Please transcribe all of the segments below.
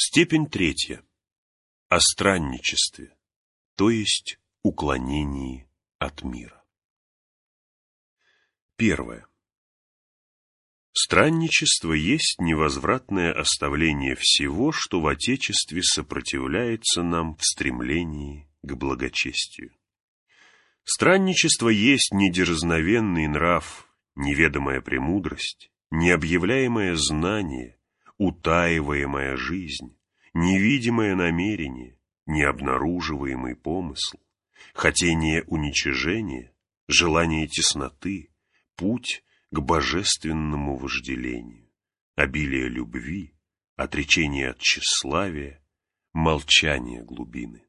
Степень третья. О странничестве, то есть уклонении от мира. Первое. Странничество есть невозвратное оставление всего, что в Отечестве сопротивляется нам в стремлении к благочестию. Странничество есть недерзновенный нрав, неведомая премудрость, необъявляемое знание, утаиваемая жизнь, невидимое намерение, необнаруживаемый помысл, хотение уничижения, желание тесноты, путь к божественному вожделению, обилие любви, отречение от тщеславия, молчание глубины.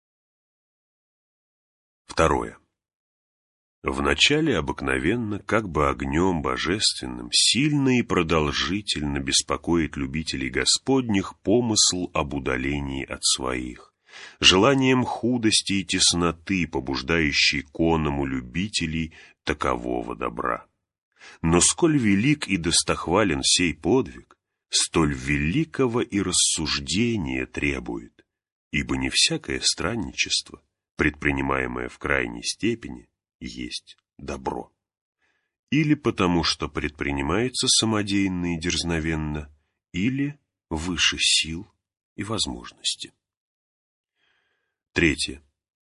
Второе. Вначале обыкновенно, как бы огнем божественным, сильно и продолжительно беспокоит любителей Господних помысл об удалении от своих, желанием худости и тесноты, побуждающий к оному любителей такового добра. Но сколь велик и достохвален сей подвиг, столь великого и рассуждения требует, ибо не всякое странничество, предпринимаемое в крайней степени, есть добро. Или потому, что предпринимается самодеянно и дерзновенно, или выше сил и возможности. Третье.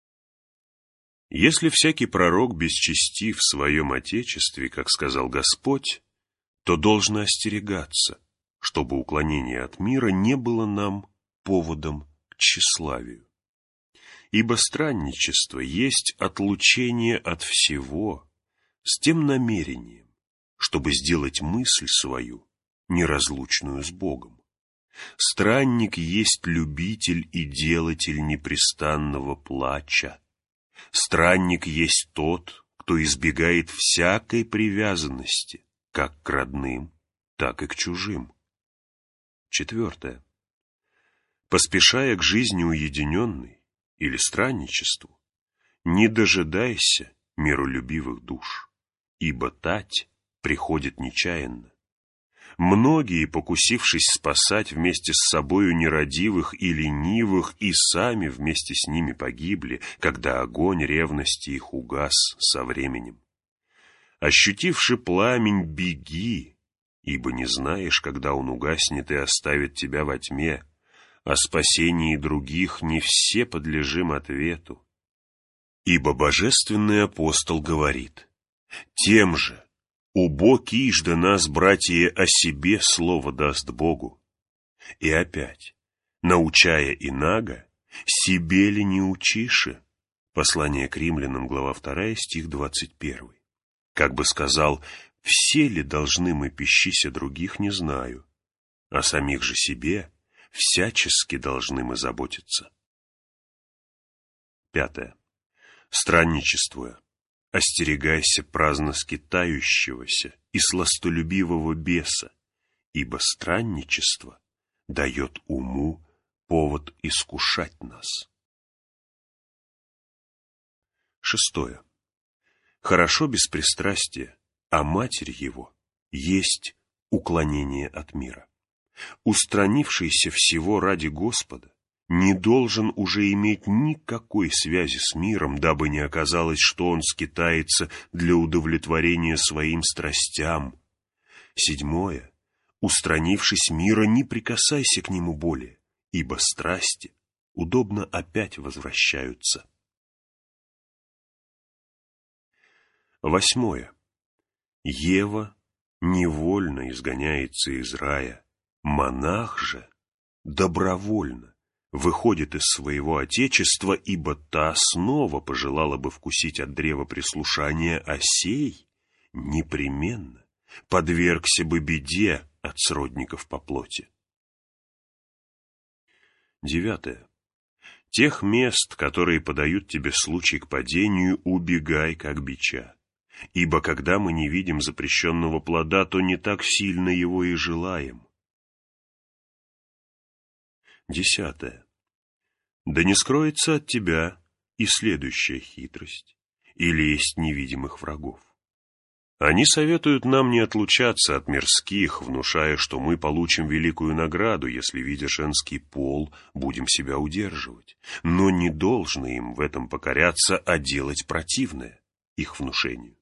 Если всякий пророк бесчестив в своем Отечестве, как сказал Господь, то должно остерегаться, чтобы уклонение от мира не было нам поводом к тщеславию. Ибо странничество есть отлучение от всего с тем намерением, чтобы сделать мысль свою неразлучную с Богом. Странник есть любитель и делатель непрестанного плача. Странник есть тот, кто избегает всякой привязанности, как к родным, так и к чужим. Четвертое. Поспешая к жизни уединенной, или странничеству, не дожидайся миролюбивых душ, ибо тать приходит нечаянно. Многие, покусившись спасать вместе с собою нерадивых и ленивых, и сами вместе с ними погибли, когда огонь ревности их угас со временем. Ощутивши пламень, беги, ибо не знаешь, когда он угаснет и оставит тебя во тьме. О спасении других не все подлежим ответу. Ибо божественный апостол говорит: «Тем же, убог ижда нас, братья, о себе слово даст Богу». И опять, научая инаго, себе ли не учиши? Послание к Римлянам, глава 2, стих 21. Как бы сказал: «Все ли должны мы пищися других, не знаю, а самих же себе всячески должны мы заботиться». Пятое. Странничествуя, остерегайся праздно скитающегося и сластолюбивого беса, ибо странничество дает уму повод искушать нас. Шестое. Хорошо беспристрастие, а матерь его есть уклонение от мира. Устранившийся всего ради Господа не должен уже иметь никакой связи с миром, дабы не оказалось, что он скитается для удовлетворения своим страстям. Седьмое. Устранившись мира, не прикасайся к нему более, ибо страсти удобно опять возвращаются. Восьмое. Ева невольно изгоняется из рая, монах же добровольно выходит из своего отечества, ибо та снова пожелала бы вкусить от древа прислушания, а сей непременно подвергся бы беде от сродников по плоти. Девятое. Тех мест, которые подают тебе случай к падению, убегай, как бича. Ибо когда мы не видим запрещенного плода, то не так сильно его и желаем. Десятое. Да не скроется от тебя и следующая хитрость, или есть невидимых врагов. Они советуют нам не отлучаться от мирских, внушая, что мы получим великую награду, если, видя женский пол, будем себя удерживать. Но не должны им в этом покоряться, а делать противное их внушению.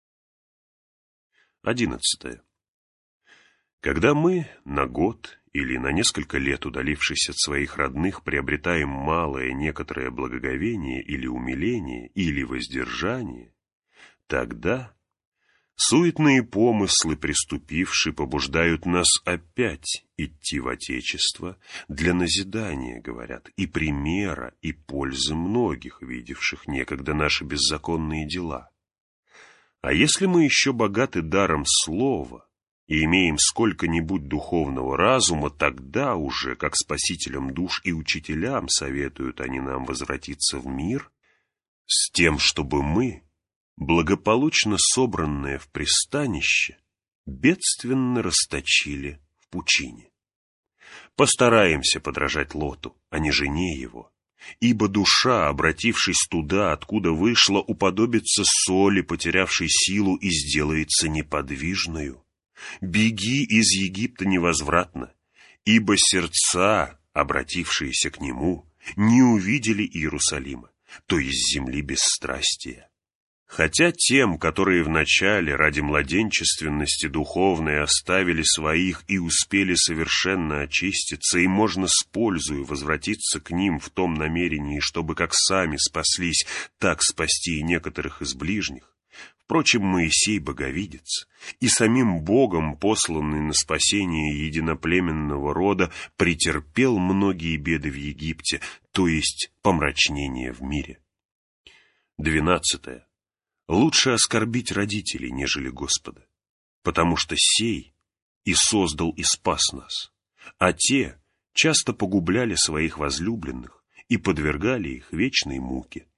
11. Когда мы на год или на несколько лет, удалившись от своих родных, приобретаем малое некоторое благоговение или умиление, или воздержание, тогда суетные помыслы, приступившие, побуждают нас опять идти в Отечество для назидания, говорят, и примера, и пользы многих, видевших некогда наши беззаконные дела. А если мы еще богаты даром слова и имеем сколько-нибудь духовного разума, тогда уже, как спасителям душ и учителям, советуют они нам возвратиться в мир, с тем, чтобы мы, благополучно собранное в пристанище, бедственно расточили в пучине. Постараемся подражать Лоту, а не жене его, ибо душа, обратившись туда, откуда вышла, уподобится соли, потерявшей силу, и сделается неподвижною. Беги из Египта невозвратно, ибо сердца, обратившиеся к нему, не увидели Иерусалима, то есть земли бесстрастия. Хотя тем, которые вначале ради младенчественности духовной оставили своих и успели совершенно очиститься, и можно с пользою возвратиться к ним в том намерении, чтобы как сами спаслись, так спасти и некоторых из ближних. Впрочем, Моисей боговидец, и самим Богом, посланный на спасение единоплеменного рода, претерпел многие беды в Египте, то есть помрачнение в мире. 12. Лучше оскорбить родителей, нежели Господа, потому что сей и создал и спас нас, а те часто погубляли своих возлюбленных и подвергали их вечной муке.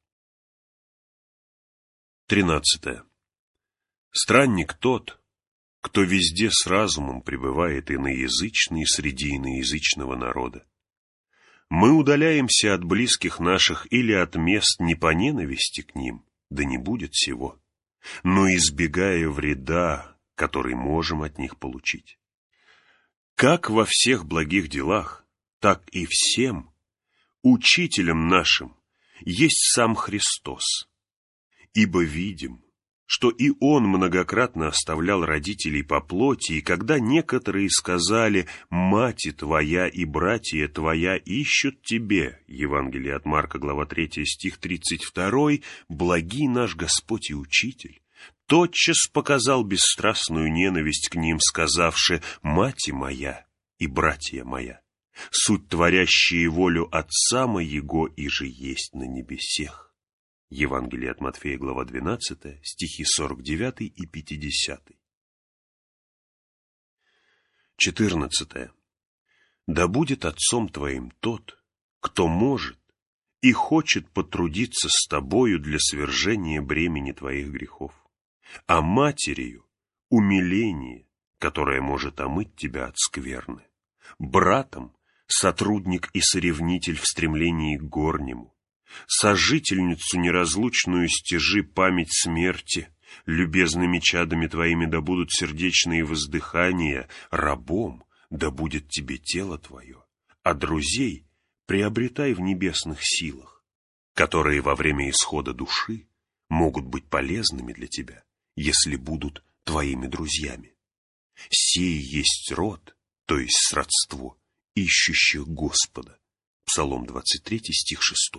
13. Странник тот, кто везде с разумом пребывает иноязычный среди иноязычного народа. Мы удаляемся от близких наших или от мест не по ненависти к ним, да не будет сего, но избегая вреда, который можем от них получить. Как во всех благих делах, так и всем учителем нашим есть сам Христос, ибо видим, что и Он многократно оставлял родителей по плоти, и когда некоторые сказали «Мать твоя и братья твоя ищут тебе» Евангелие от Марка, глава 3, стих 32, благий наш Господь и Учитель тотчас показал бесстрастную ненависть к ним, сказавши «Мать моя и братья моя, суть творящие волю Отца моего, и же есть на небесех». Евангелие от Матфея, глава 12, стихи 49 и 50. 14. Да будет отцом твоим тот, кто может и хочет потрудиться с тобою для свержения бремени твоих грехов, а матерью — умиление, которое может омыть тебя от скверны, братом — сотрудник и соревнитель в стремлении к горнему, сожительницу неразлучную стяжи память смерти, любезными чадами твоими да будут сердечные воздыхания, рабом да будет тебе тело твое, а друзей приобретай в небесных силах, которые во время исхода души могут быть полезными для тебя, если будут твоими друзьями. Сей есть род, то есть сродство, ищущих Господа. Псалом 23, стих 6.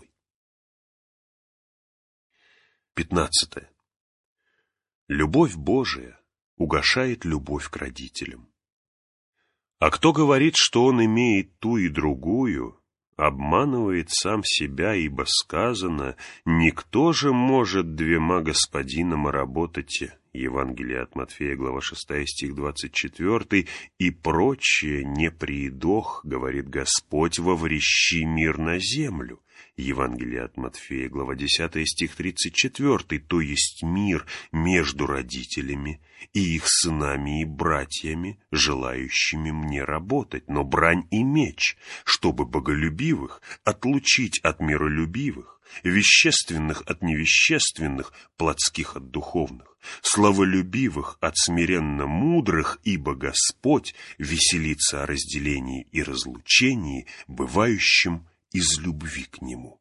15. Любовь Божия угашает любовь к родителям. А кто говорит, что он имеет ту и другую, обманывает сам себя, ибо сказано: «Никто же может двумя господинам работать». Евангелие от Матфея, глава 6, стих 24, и прочее не приидох, говорит Господь, воврещи мир на землю. Евангелие от Матфея, глава 10, стих 34, то есть мир между родителями и их сынами и братьями, желающими мне работать, но брань и меч, чтобы боголюбивых отлучить от миролюбивых, вещественных от невещественных, плотских от духовных, славолюбивых от смиренно мудрых, ибо Господь веселится о разделении и разлучении, бывающем из любви к Нему.